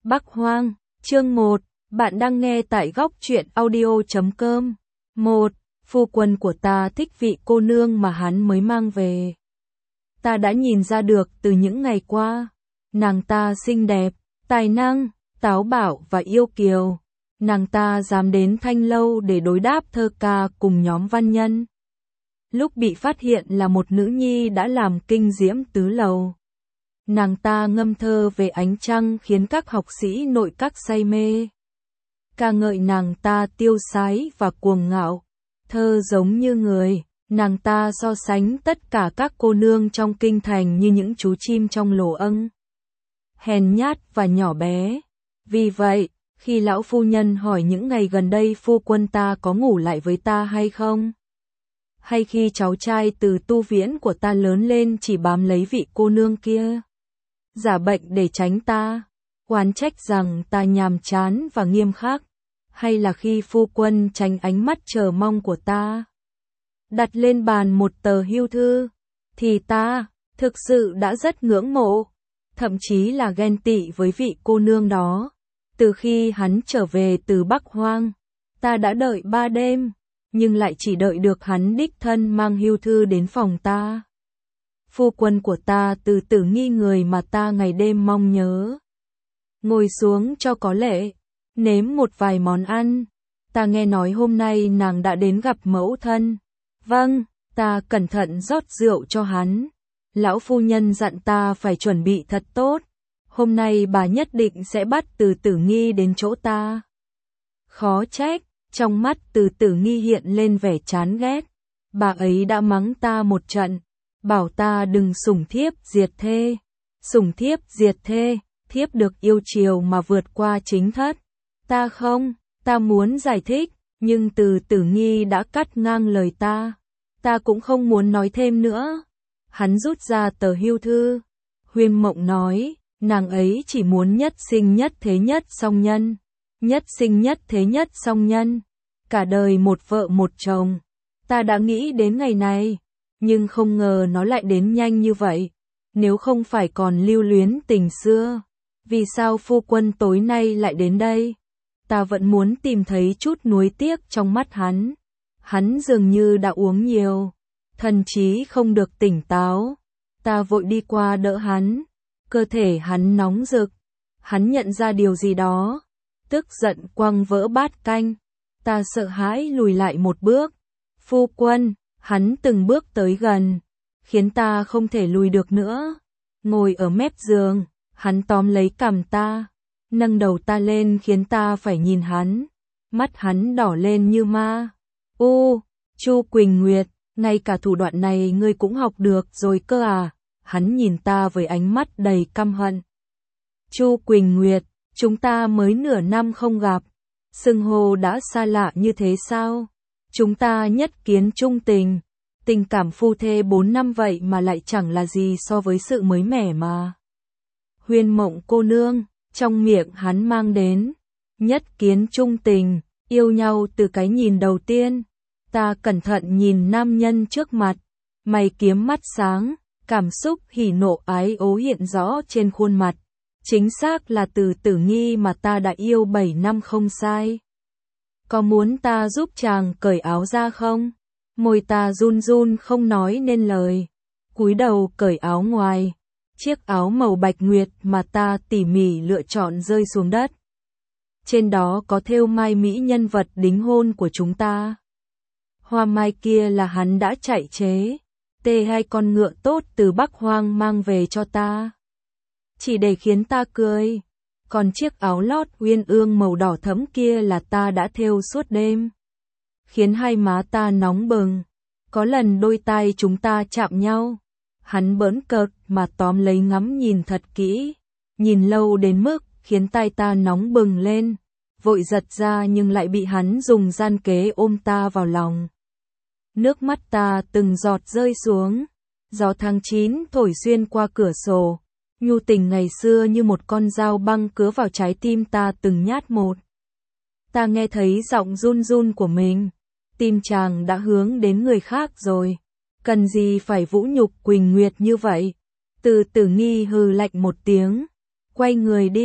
Bắc Hoang, chương 1, bạn đang nghe tại góc truyện audio.com. 1. Phu quân của ta thích vị cô nương mà hắn mới mang về. Ta đã nhìn ra được từ những ngày qua. Nàng ta xinh đẹp, tài năng, táo bạo và yêu kiều. Nàng ta dám đến Thanh Lâu để đối đáp thơ ca cùng nhóm văn nhân. Lúc bị phát hiện là một nữ nhi đã làm kinh diễm tứ lầu. Nàng ta ngâm thơ về ánh trăng khiến các học sĩ nội các say mê. Ca ngợi nàng ta tiêu sái và cuồng ngạo. Thơ giống như người, nàng ta so sánh tất cả các cô nương trong kinh thành như những chú chim trong lồ âng. Hèn nhát và nhỏ bé. Vì vậy, khi lão phu nhân hỏi những ngày gần đây phu quân ta có ngủ lại với ta hay không? Hay khi cháu trai từ tu viễn của ta lớn lên chỉ bám lấy vị cô nương kia? Giả bệnh để tránh ta, oán trách rằng ta nhàm chán và nghiêm khắc, hay là khi phu quân tránh ánh mắt chờ mong của ta, đặt lên bàn một tờ hưu thư, thì ta thực sự đã rất ngưỡng mộ, thậm chí là ghen tị với vị cô nương đó. Từ khi hắn trở về từ Bắc Hoang, ta đã đợi 3 đêm, nhưng lại chỉ đợi được hắn đích thân mang hưu thư đến phòng ta. Phu quân của ta từ Tử Nghi người mà ta ngày đêm mong nhớ. Ngồi xuống cho có lệ, nếm một vài món ăn. Ta nghe nói hôm nay nàng đã đến gặp mẫu thân. Vâng, ta cẩn thận rót rượu cho hắn. Lão phu nhân dặn ta phải chuẩn bị thật tốt. Hôm nay bà nhất định sẽ bắt từ Tử Nghi đến chỗ ta. Khó trách, trong mắt từ Tử Nghi hiện lên vẻ chán ghét. Bà ấy đã mắng ta một trận. Bảo ta đừng sủng thiếp diệt thê. Sủng thiếp diệt thê, thiếp được yêu chiều mà vượt qua chính thất. Ta không, ta muốn giải thích, nhưng từ Tử Nghi đã cắt ngang lời ta. Ta cũng không muốn nói thêm nữa. Hắn rút ra tờ hưu thư. Huyên Mộng nói, nàng ấy chỉ muốn nhất sinh nhất thế nhất song nhân. Nhất sinh nhất thế nhất song nhân. Cả đời một vợ một chồng. Ta đã nghĩ đến ngày này. Nhưng không ngờ nó lại đến nhanh như vậy. Nếu không phải còn lưu luyến tình xưa, vì sao phu quân tối nay lại đến đây? Ta vẫn muốn tìm thấy chút nuối tiếc trong mắt hắn. Hắn dường như đã uống nhiều, thần trí không được tỉnh táo. Ta vội đi qua đỡ hắn. Cơ thể hắn nóng rực. Hắn nhận ra điều gì đó. Tức giận quăng vỡ bát canh. Ta sợ hãi lùi lại một bước. Phu quân. Hắn từng bước tới gần, khiến ta không thể lùi được nữa. Ngồi ở mép giường, hắn tóm lấy cằm ta, nâng đầu ta lên khiến ta phải nhìn hắn. Mắt hắn đỏ lên như ma. Chu Quỳnh Nguyệt, ngay cả thủ đoạn này ngươi cũng học được rồi cơ à? Hắn nhìn ta với ánh mắt đầy căm hận. Chu Quỳnh Nguyệt, chúng ta mới nửa năm không gặp, xưng hô đã xa lạ như thế sao? Chúng ta nhất kiến trung tình, tình cảm phu thê 4 năm vậy mà lại chẳng là gì so với sự mới mẻ mà. Huyên Mộng cô nương, trong miệng hắn mang đến, nhất kiến trung tình, yêu nhau từ cái nhìn đầu tiên. Ta cẩn thận nhìn nam nhân trước mặt, mày kiếm mắt sáng, cảm xúc hỉ nộ ái ố hiện rõ trên khuôn mặt. Chính xác là từ Tử Nghi mà ta đã yêu 7 năm không sai. Có muốn ta giúp chàng cởi áo ra không? Môi ta run run không nói nên lời. Cúi đầu cởi áo ngoài. Chiếc áo màu bạch nguyệt mà ta tỉ mỉ lựa chọn rơi xuống đất. Trên đó có thêu mai mỹ nhân vật đính hôn của chúng ta. Hoa mai kia là hắn đã chạy chế. Hai con ngựa tốt từ Bắc Hoang mang về cho ta. Chỉ để khiến ta cười. Còn chiếc áo lót uyên ương màu đỏ thẫm kia là ta đã thêu suốt đêm. Khiến hai má ta nóng bừng. Có lần đôi tai chúng ta chạm nhau. Hắn bỡn cợt mà tóm lấy ngắm nhìn thật kỹ. Nhìn lâu đến mức khiến tai ta nóng bừng lên. Vội giật ra nhưng lại bị hắn dùng gian kế ôm ta vào lòng. Nước mắt ta từng giọt rơi xuống. Gió tháng 9 thổi xuyên qua cửa sổ. Nhu tình ngày xưa như một con dao băng cứa vào trái tim ta từng nhát một. Ta nghe thấy giọng run run của mình. Tim chàng đã hướng đến người khác rồi. Cần gì phải vũ nhục Quỳnh Nguyệt như vậy? Từ Tử Nghi hừ lạnh một tiếng. Quay người đi.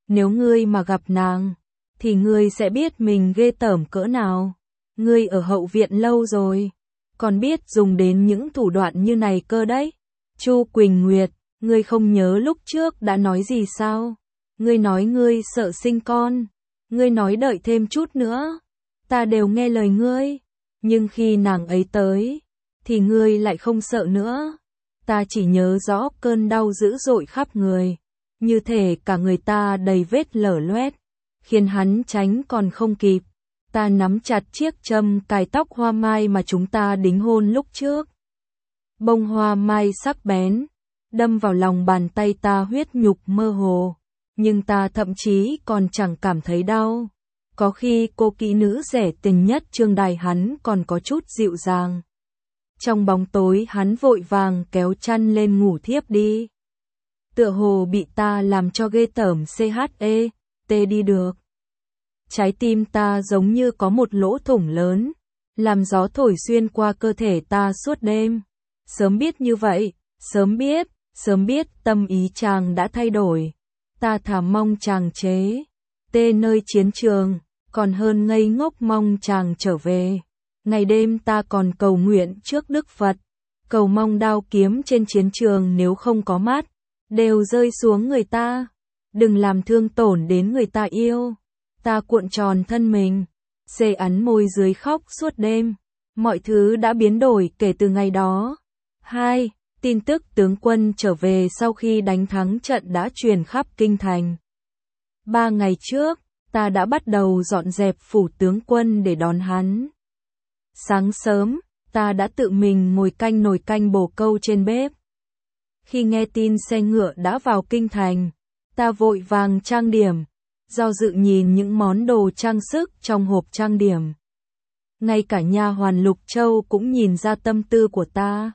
Nếu ngươi mà gặp nàng, thì ngươi sẽ biết mình ghê tởm cỡ nào. Ngươi ở hậu viện lâu rồi, còn biết dùng đến những thủ đoạn như này cơ đấy. Chu Quỳnh Nguyệt, ngươi không nhớ lúc trước đã nói gì sao? Ngươi nói ngươi sợ sinh con, ngươi nói đợi thêm chút nữa, ta đều nghe lời ngươi, nhưng khi nàng ấy tới, thì ngươi lại không sợ nữa. Ta chỉ nhớ rõ cơn đau dữ dội khắp người, như thể cả người ta đầy vết lở loét, khiến hắn tránh còn không kịp. Ta nắm chặt chiếc châm cài tóc hoa mai mà chúng ta đính hôn lúc trước. Bông hoa mai sắc bén, đâm vào lòng bàn tay ta huyết nhục mơ hồ, nhưng ta thậm chí còn chẳng cảm thấy đau. Có khi cô kỹ nữ rẻ tiền nhất Trương Đài hắn còn có chút dịu dàng. Trong bóng tối hắn vội vàng kéo chăn lên ngủ thiếp đi. Tựa hồ bị ta làm cho ghê tởm đi được. Trái tim ta giống như có một lỗ thủng lớn, làm gió thổi xuyên qua cơ thể ta suốt đêm. Sớm biết như vậy, sớm biết tâm ý chàng đã thay đổi. Ta thà mong chàng chế nơi chiến trường, còn hơn ngây ngốc mong chàng trở về. Ngày đêm ta còn cầu nguyện trước Đức Phật, cầu mong đao kiếm trên chiến trường nếu không có mắt, đều rơi xuống người ta. Đừng làm thương tổn đến người ta yêu. Ta cuộn tròn thân mình, ấn môi dưới khóc suốt đêm. Mọi thứ đã biến đổi kể từ ngày đó. 2. Tin tức tướng quân trở về sau khi đánh thắng trận đã truyền khắp kinh thành. 3 ngày trước, ta đã bắt đầu dọn dẹp phủ tướng quân để đón hắn. Sáng sớm, ta đã tự mình ngồi canh nồi canh bồ câu trên bếp. Khi nghe tin xe ngựa đã vào kinh thành, ta vội vàng trang điểm, do dự nhìn những món đồ trang sức trong hộp trang điểm. Ngay cả nha hoàn Lục Châu cũng nhìn ra tâm tư của ta.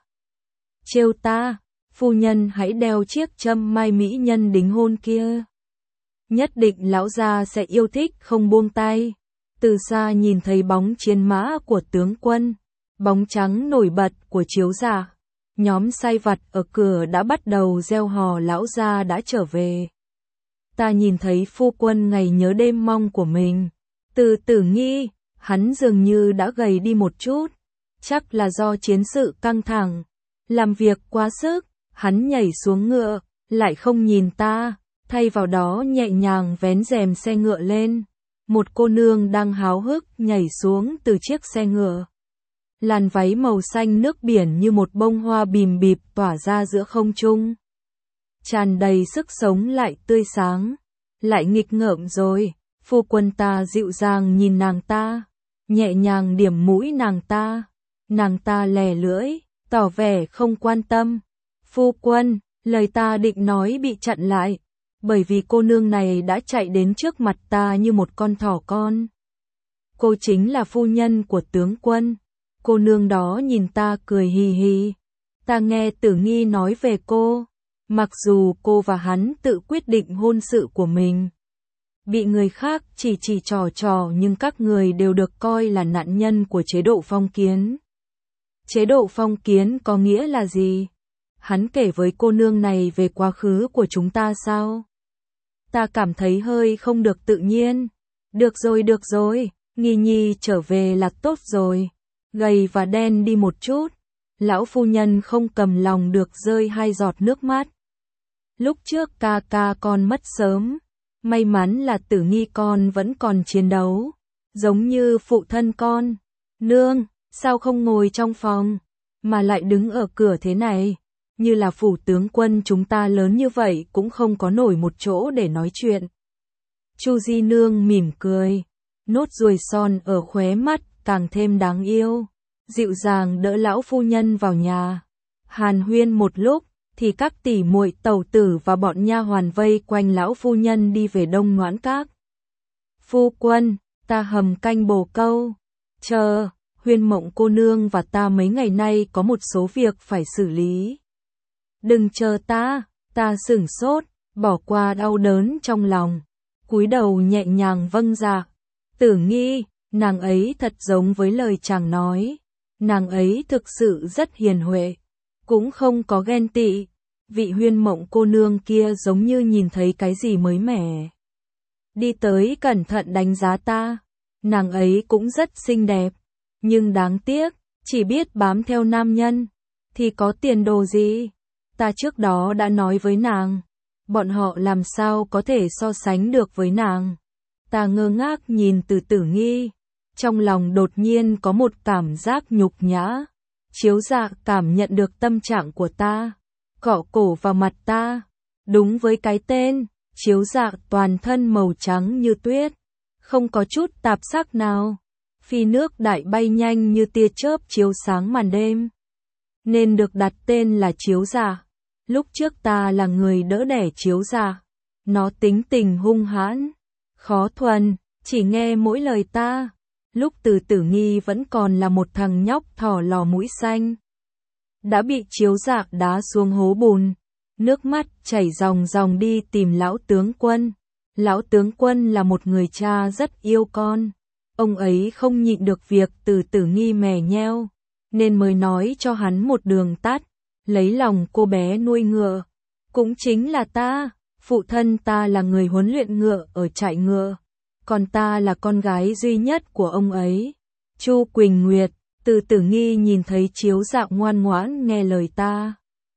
Trêu ta, phu nhân hãy đeo chiếc châm mai mỹ nhân đính hôn kia. Nhất định lão gia sẽ yêu thích không buông tay. Từ xa nhìn thấy bóng chiến mã của tướng quân, bóng trắng nổi bật của chiếu giả. Nhóm sai vặt ở cửa đã bắt đầu reo hò lão gia đã trở về. Ta nhìn thấy phu quân ngày nhớ đêm mong của mình. Từ Tử Nghi, hắn dường như đã gầy đi một chút. Chắc là do chiến sự căng thẳng. Làm việc quá sức, hắn nhảy xuống ngựa, lại không nhìn ta, thay vào đó nhẹ nhàng vén rèm xe ngựa lên. Một cô nương đang háo hức nhảy xuống từ chiếc xe ngựa. Làn váy màu xanh nước biển như một bông hoa bìm bịp tỏa ra giữa không trung. Tràn đầy sức sống lại tươi sáng, lại nghịch ngợm rồi. Phu quân ta dịu dàng nhìn nàng ta, nhẹ nhàng điểm mũi nàng ta. Nàng ta lè lưỡi, tỏ vẻ không quan tâm. Phu quân, lời ta định nói bị chặn lại, bởi vì cô nương này đã chạy đến trước mặt ta như một con thỏ con. Cô chính là phu nhân của tướng quân. Cô nương đó nhìn ta cười hì hì. Ta nghe Tử Nghi nói về cô, mặc dù cô và hắn tự quyết định hôn sự của mình. Bị người khác chỉ trò nhưng các người đều được coi là nạn nhân của chế độ phong kiến. Chế độ phong kiến có nghĩa là gì? Hắn kể với cô nương này về quá khứ của chúng ta sao? Ta cảm thấy hơi không được tự nhiên. Được rồi, Nghi Nhi trở về là tốt rồi. Gầy và đen đi một chút. Lão phu nhân không cầm lòng được rơi 2 giọt nước mắt. Lúc trước ca con mất sớm. May mắn là Tử Nghi con vẫn còn chiến đấu. Giống như phụ thân con. Nương, sao không ngồi trong phòng, mà lại đứng ở cửa thế này? Như là phủ tướng quân chúng ta lớn như vậy cũng không có nổi một chỗ để nói chuyện. Chu Di Nương mỉm cười, nốt ruồi son ở khóe mắt càng thêm đáng yêu, dịu dàng đỡ lão phu nhân vào nhà. Hàn huyên một lúc, thì các tỷ muội tẩu tử và bọn nha hoàn vây quanh lão phu nhân đi về Đông Noãn Các. Phu quân, ta hầm canh bồ câu. Chờ, Huyên Mộng cô nương và ta mấy ngày nay có một số việc phải xử lý. Đừng chờ ta sửng sốt, bỏ qua đau đớn trong lòng, cúi đầu nhẹ nhàng vâng dạ. Tử Nghi, nàng ấy thật giống với lời chàng nói, nàng ấy thực sự rất hiền huệ, cũng không có ghen tị. Vị Huyên Mộng cô nương kia giống như nhìn thấy cái gì mới mẻ. đi tới cẩn thận đánh giá ta. Nàng ấy cũng rất xinh đẹp, nhưng đáng tiếc, chỉ biết bám theo nam nhân, thì có tiền đồ gì? Ta trước đó đã nói với nàng, bọn họ làm sao có thể so sánh được với nàng. Ta ngơ ngác nhìn Từ Tử Nghi, trong lòng đột nhiên có một cảm giác nhục nhã. Chiếu Dạ cảm nhận được tâm trạng của ta, cọ cổ vào mặt ta. Đúng với cái tên, Chiếu Dạ toàn thân màu trắng như tuyết, không có chút tạp sắc nào. Phi nước đại bay nhanh như tia chớp chiếu sáng màn đêm, nên được đặt tên là Chiếu Dạ. Lúc trước ta là người đỡ đẻ Chiếu Dạ, nó tính tình hung hãn, khó thuần, chỉ nghe mỗi lời ta. Lúc Từ Tử Nghi vẫn còn là một thằng nhóc thỏ lò mũi xanh, đã bị Chiếu Dạ đá xuống hố bùn, nước mắt chảy ròng ròng đi tìm lão tướng quân. Lão tướng quân là một người cha rất yêu con, ông ấy không nhịn được việc Từ Tử Nghi mè nheo, nên mới nói cho hắn một đường tắt, lấy lòng cô bé nuôi ngựa, cũng chính là ta. Phụ thân ta là người huấn luyện ngựa ở trại ngựa, còn ta là con gái duy nhất của ông ấy. Chu Quỳnh Nguyệt. Từ Tử Nghi nhìn thấy Chiếu Dạ ngoan ngoãn nghe lời ta,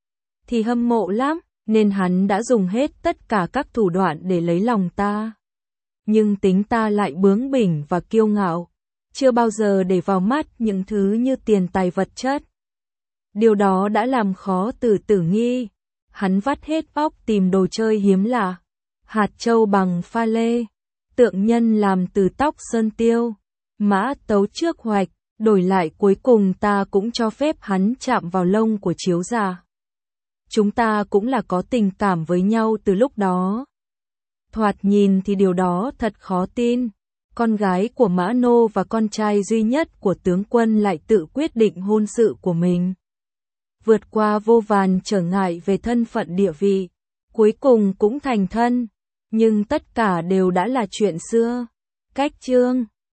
thì hâm mộ lắm, nên hắn đã dùng hết tất cả các thủ đoạn để lấy lòng ta. Nhưng tính ta lại bướng bỉnh và kiêu ngạo, chưa bao giờ để vào mắt những thứ như tiền tài vật chất. Điều đó đã làm khó Từ Tử Nghi. Hắn vắt hết óc tìm đồ chơi hiếm lạ, hạt châu bằng pha lê, tượng nhân làm từ tóc sơn tiêu, mã tấu trước hoạch, đổi lại cuối cùng ta cũng cho phép hắn chạm vào lông của Chiếu Dạ. Chúng ta cũng là có tình cảm với nhau từ lúc đó. Thoạt nhìn thì điều đó thật khó tin. Con gái của Mã Nô và con trai duy nhất của tướng quân lại tự quyết định hôn sự của mình. Vượt qua vô vàn trở ngại về thân phận địa vị, cuối cùng cũng thành thân. Nhưng tất cả đều đã là chuyện xưa. Cách chương